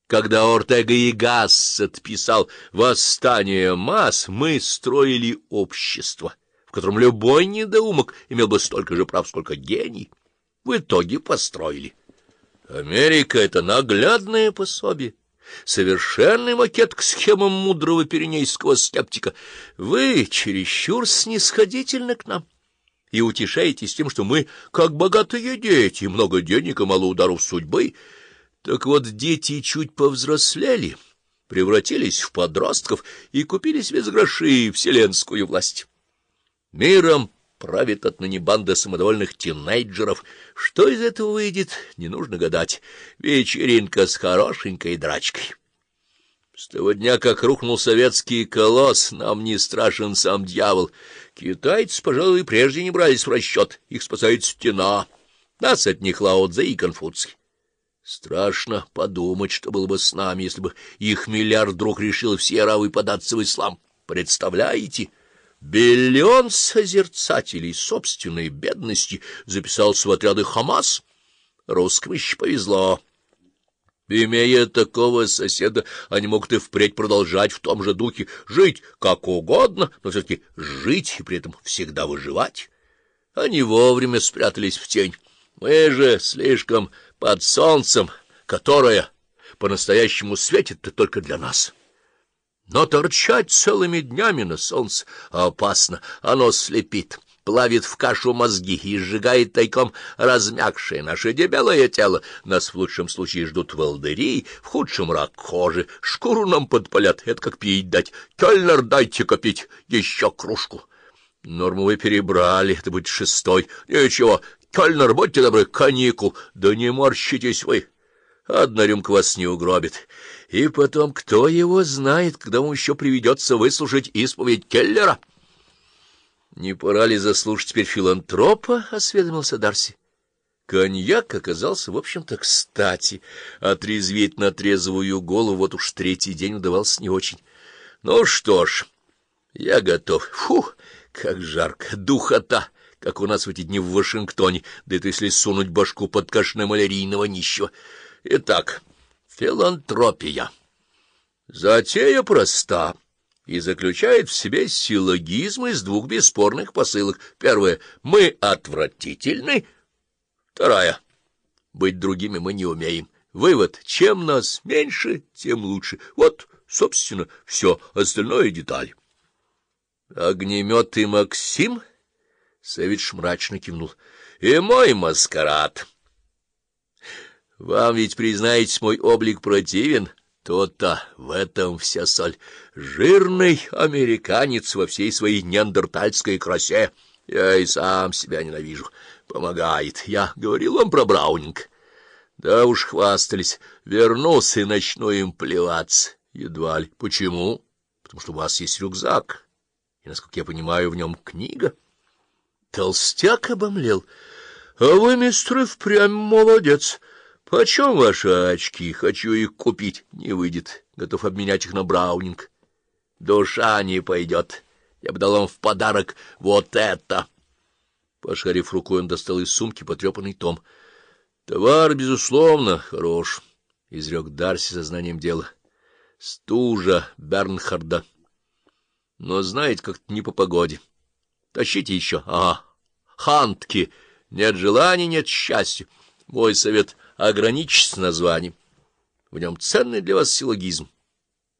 Когда Ортега и Гассет писал «Восстание масс», мы строили общество, в котором любой недоумок имел бы столько же прав, сколько гений. В итоге построили. Америка — это наглядное пособие, совершенный макет к схемам мудрого пиренейского скептика. Вы чересчур снисходительны к нам и утешаетесь тем, что мы, как богатые дети, много денег и мало ударов судьбы. Так вот, дети чуть повзрослели, превратились в подростков и купили себе с гроши вселенскую власть. Миром правит отныне банда самодовольных тинейджеров. Что из этого выйдет, не нужно гадать. Вечеринка с хорошенькой драчкой. С того дня, как рухнул советский колосс, нам не страшен сам дьявол. Китайцы, пожалуй, прежде не брались в расчет. Их спасает стена. Нас от них Лао Цзэ и Конфуций. Страшно подумать, что было бы с нами, если бы их миллиард вдруг решил все аравы податься в ислам. Представляете? 1 миллион созерцателей собственной бедности записался в отряды Хамас. Русским еще повезло. Имея такого соседа, они могут и впредь продолжать в том же духе, жить как угодно, но все-таки жить и при этом всегда выживать. Они вовремя спрятались в тень. Мы же слишком под солнцем, которое по-настоящему светит только для нас. Но торчать целыми днями на солнце опасно, оно слепит, плавит в кашу мозги и сжигает тайком размягшее наше дебелое тело. Нас в лучшем случае ждут волдыри, в худшем рак кожи, шкуру нам подпалят, это как пить дать. Кельнер, дайте копить еще кружку. Норму вы перебрали, это будет 6-й. Ничего, Кельнер, будьте добры, коньяку, да не морщитесь вы. Одна рюмка вас не угробит. И потом, кто его знает, когда вам еще приведется выслушать исповедь Келлера? — Не пора ли заслушать теперь филантропа? — осведомился Дарси. Коньяк оказался, в общем-то, кстати. Отрезвить на трезвую голову вот уж 3-й день удавался не очень. Ну что ж, я готов. Фух, как жарко, духота, как у нас в эти дни в Вашингтоне, да это если сунуть башку под кашне малярийного нищего. Итак, филантропия. Затея проста и заключает в себе силлогизм из 2 бесспорных посылок. Первая — мы отвратительны. Вторая — быть другими мы не умеем. Вывод — чем нас меньше, тем лучше. Вот, собственно, все, остальное — деталь. Огнемет и Максим? Савич мрачно кивнул. И мой маскарад. Вам ведь, признаетесь, мой облик противен? То-то, в этом вся соль. Жирный американец во всей своей неандертальской красе. Я и сам себя ненавижу. Помогает. Я говорил вам про Браунинг. Да уж хвастались. Вернулся и начну им плеваться. Едва ли. Почему? Потому что у вас есть рюкзак. И, насколько я понимаю, в нем книга. Толстяк обомлел. А вы, мистер, впрямь молодец. Почем ваши очки? Хочу их купить. Не выйдет. Готов обменять их на Браунинг. Душа не пойдет. Я бы дал вам в подарок вот это. Пошарив рукой, он достал из сумки потрепанный том. Товар, безусловно, хорош, — изрек Дарси сознанием дела. Стужа Бернхарда. Но знаете, как-то не по погоде. Тащите еще. Ага. Хантки. Нет желания, нет счастья. Мой совет — ограничьтесь названием. В нем ценный для вас силлогизм.